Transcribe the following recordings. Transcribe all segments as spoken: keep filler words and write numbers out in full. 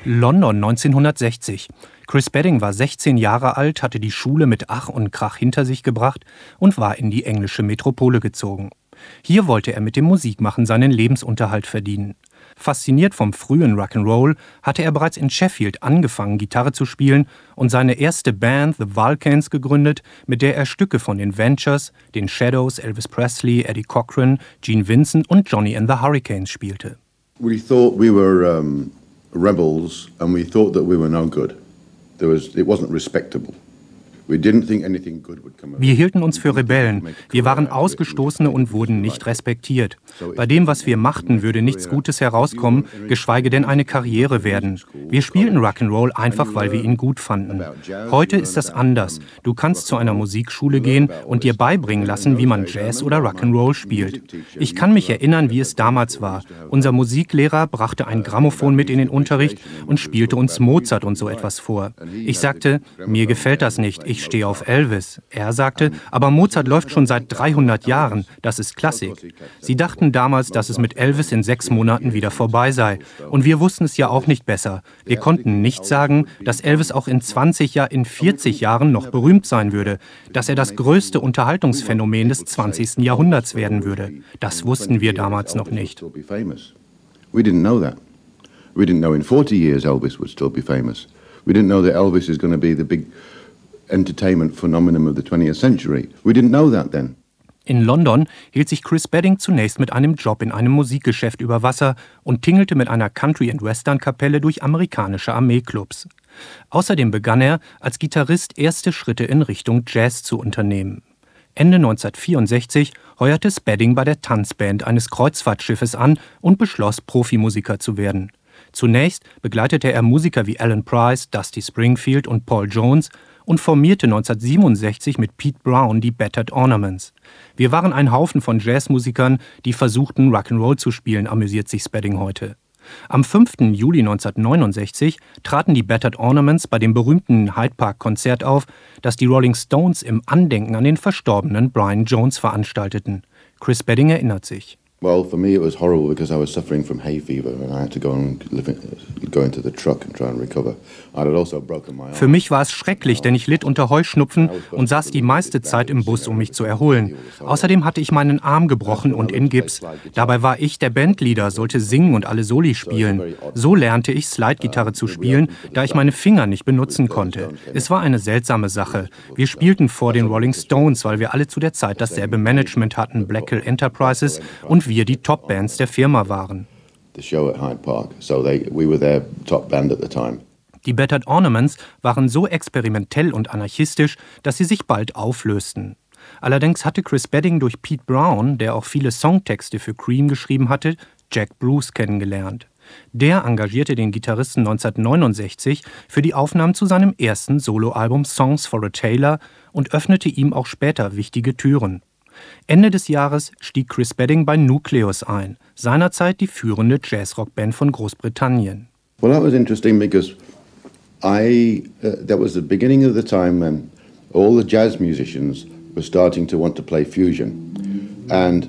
London neunzehnhundertsechzig. Chris Spedding war sechzehn Jahre alt, hatte die Schule mit Ach und Krach hinter sich gebracht und war in die englische Metropole gezogen. Hier wollte er mit dem Musikmachen seinen Lebensunterhalt verdienen. Fasziniert vom frühen Rock'n'Roll hatte er bereits in Sheffield angefangen, Gitarre zu spielen und seine erste Band The Vulcans gegründet, mit der er Stücke von den Ventures, den Shadows, Elvis Presley, Eddie Cochran, Gene Vincent und Johnny and the Hurricanes spielte. We thought we were um, rebels and we thought that we were no good. There was, it wasn't respectable. Wir hielten uns für Rebellen. Wir waren Ausgestoßene und wurden nicht respektiert. Bei dem, was wir machten, würde nichts Gutes herauskommen, geschweige denn eine Karriere werden. Wir spielten Rock'n'Roll einfach, weil wir ihn gut fanden. Heute ist das anders. Du kannst zu einer Musikschule gehen und dir beibringen lassen, wie man Jazz oder Rock'n'Roll spielt. Ich kann mich erinnern, wie es damals war. Unser Musiklehrer brachte ein Grammophon mit in den Unterricht und spielte uns Mozart und so etwas vor. Ich sagte, mir gefällt das nicht. Ich Ich stehe auf Elvis. Er sagte, aber Mozart läuft schon seit dreihundert Jahren, das ist Klassik. Sie dachten damals, dass es mit Elvis in sechs Monaten wieder vorbei sei. Und wir wussten es ja auch nicht besser. Wir konnten nicht sagen, dass Elvis auch in zwanzig, ja in vierzig Jahren noch berühmt sein würde, dass er das größte Unterhaltungsphänomen des zwanzigsten Jahrhunderts werden würde. Das wussten wir damals noch nicht. We didn't know that. We didn't know in forty years Elvis would still be famous. We didn't know that Elvis is going to be the big entertainment phenomenon of the twentieth century. We didn't know that then. In London hielt sich Chris Spedding zunächst mit einem Job in einem Musikgeschäft über Wasser und tingelte mit einer Country- und Western-Kapelle durch amerikanische Armeeclubs. Außerdem begann er, als Gitarrist erste Schritte in Richtung Jazz zu unternehmen. Ende neunzehnhundertvierundsechzig heuerte Spedding bei der Tanzband eines Kreuzfahrtschiffes an und beschloss, Profimusiker zu werden. Zunächst begleitete er Musiker wie Alan Price, Dusty Springfield und Paul Jones und formierte neunzehnhundertsiebenundsechzig mit Pete Brown die Battered Ornaments. Wir waren ein Haufen von Jazzmusikern, die versuchten, Rock'n'Roll zu spielen, amüsiert sich Spedding heute. Am fünften Juli neunzehnhundertneunundsechzig traten die Battered Ornaments bei dem berühmten Hyde Park Konzert auf, das die Rolling Stones im Andenken an den verstorbenen Brian Jones veranstalteten. Chris Spedding erinnert sich. Well, for me it was horrible because I was suffering from hay fever and I had to go and live in, go into the truck and try and recover. I had also broken my arm. Für mich war es schrecklich, denn ich litt unter Heuschnupfen und saß die meiste Zeit im Bus, um mich zu erholen. Außerdem hatte ich meinen Arm gebrochen und in Gips. Dabei war ich der Bandleader, sollte singen und alle Soli spielen. So lernte ich Slide-Gitarre zu spielen, da ich meine Finger nicht benutzen konnte. Es war eine seltsame Sache. Wir spielten vor den Rolling Stones, weil wir alle zu der Zeit dasselbe Management hatten, Black Hill Enterprises, und wir die Top-Bands der Firma waren. Die Battered Ornaments waren so experimentell und anarchistisch, dass sie sich bald auflösten. Allerdings hatte Chris Spedding durch Pete Brown, der auch viele Songtexte für Cream geschrieben hatte, Jack Bruce kennengelernt. Der engagierte den Gitarristen neunzehnhundertneunundsechzig für die Aufnahmen zu seinem ersten Soloalbum Songs for a Tailor und öffnete ihm auch später wichtige Türen. Ende des Jahres stieg Chris Spedding bei Nucleus ein, seinerzeit die führende Jazzrock-Band von Großbritannien. Well, that was interesting because I uh, that was the beginning of the time when all the jazz musicians were starting to want to play fusion. And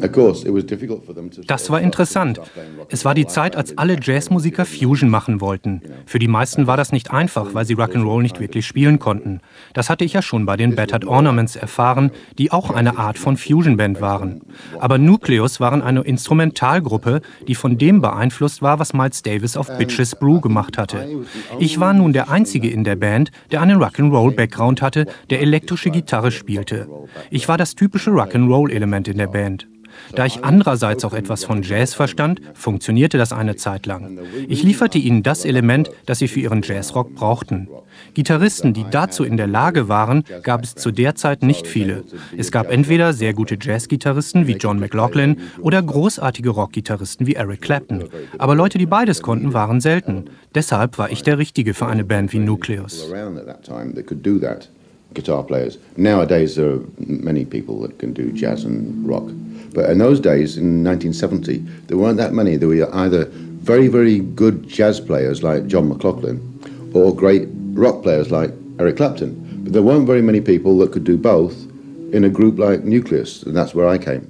Das war interessant. Es war die Zeit, als alle Jazzmusiker Fusion machen wollten. Für die meisten war das nicht einfach, weil sie Rock'n'Roll nicht wirklich spielen konnten. Das hatte ich ja schon bei den Battered Ornaments erfahren, die auch eine Art von Fusion-Band waren. Aber Nucleus waren eine Instrumentalgruppe, die von dem beeinflusst war, was Miles Davis auf Bitches Brew gemacht hatte. Ich war nun der Einzige in der Band, der einen Rock'n'Roll-Background hatte, der elektrische Gitarre spielte. Ich war das typische Rock'n'Roll-Element in der Band. Da ich andererseits auch etwas von Jazz verstand, funktionierte das eine Zeit lang. Ich lieferte ihnen das Element, das sie für ihren Jazzrock brauchten. Gitarristen, die dazu in der Lage waren, gab es zu der Zeit nicht viele. Es gab entweder sehr gute Jazzgitarristen wie John McLaughlin oder großartige Rockgitarristen wie Eric Clapton. Aber Leute, die beides konnten, waren selten. Deshalb war ich der Richtige für eine Band wie Nucleus. Guitar players. Nowadays there are many people that can do jazz and rock. But in those days, in nineteen seventy, there weren't that many. There were either very, very good jazz players like John McLaughlin or great rock players like Eric Clapton. But there weren't very many people that could do both in a group like Nucleus, and that's where I came.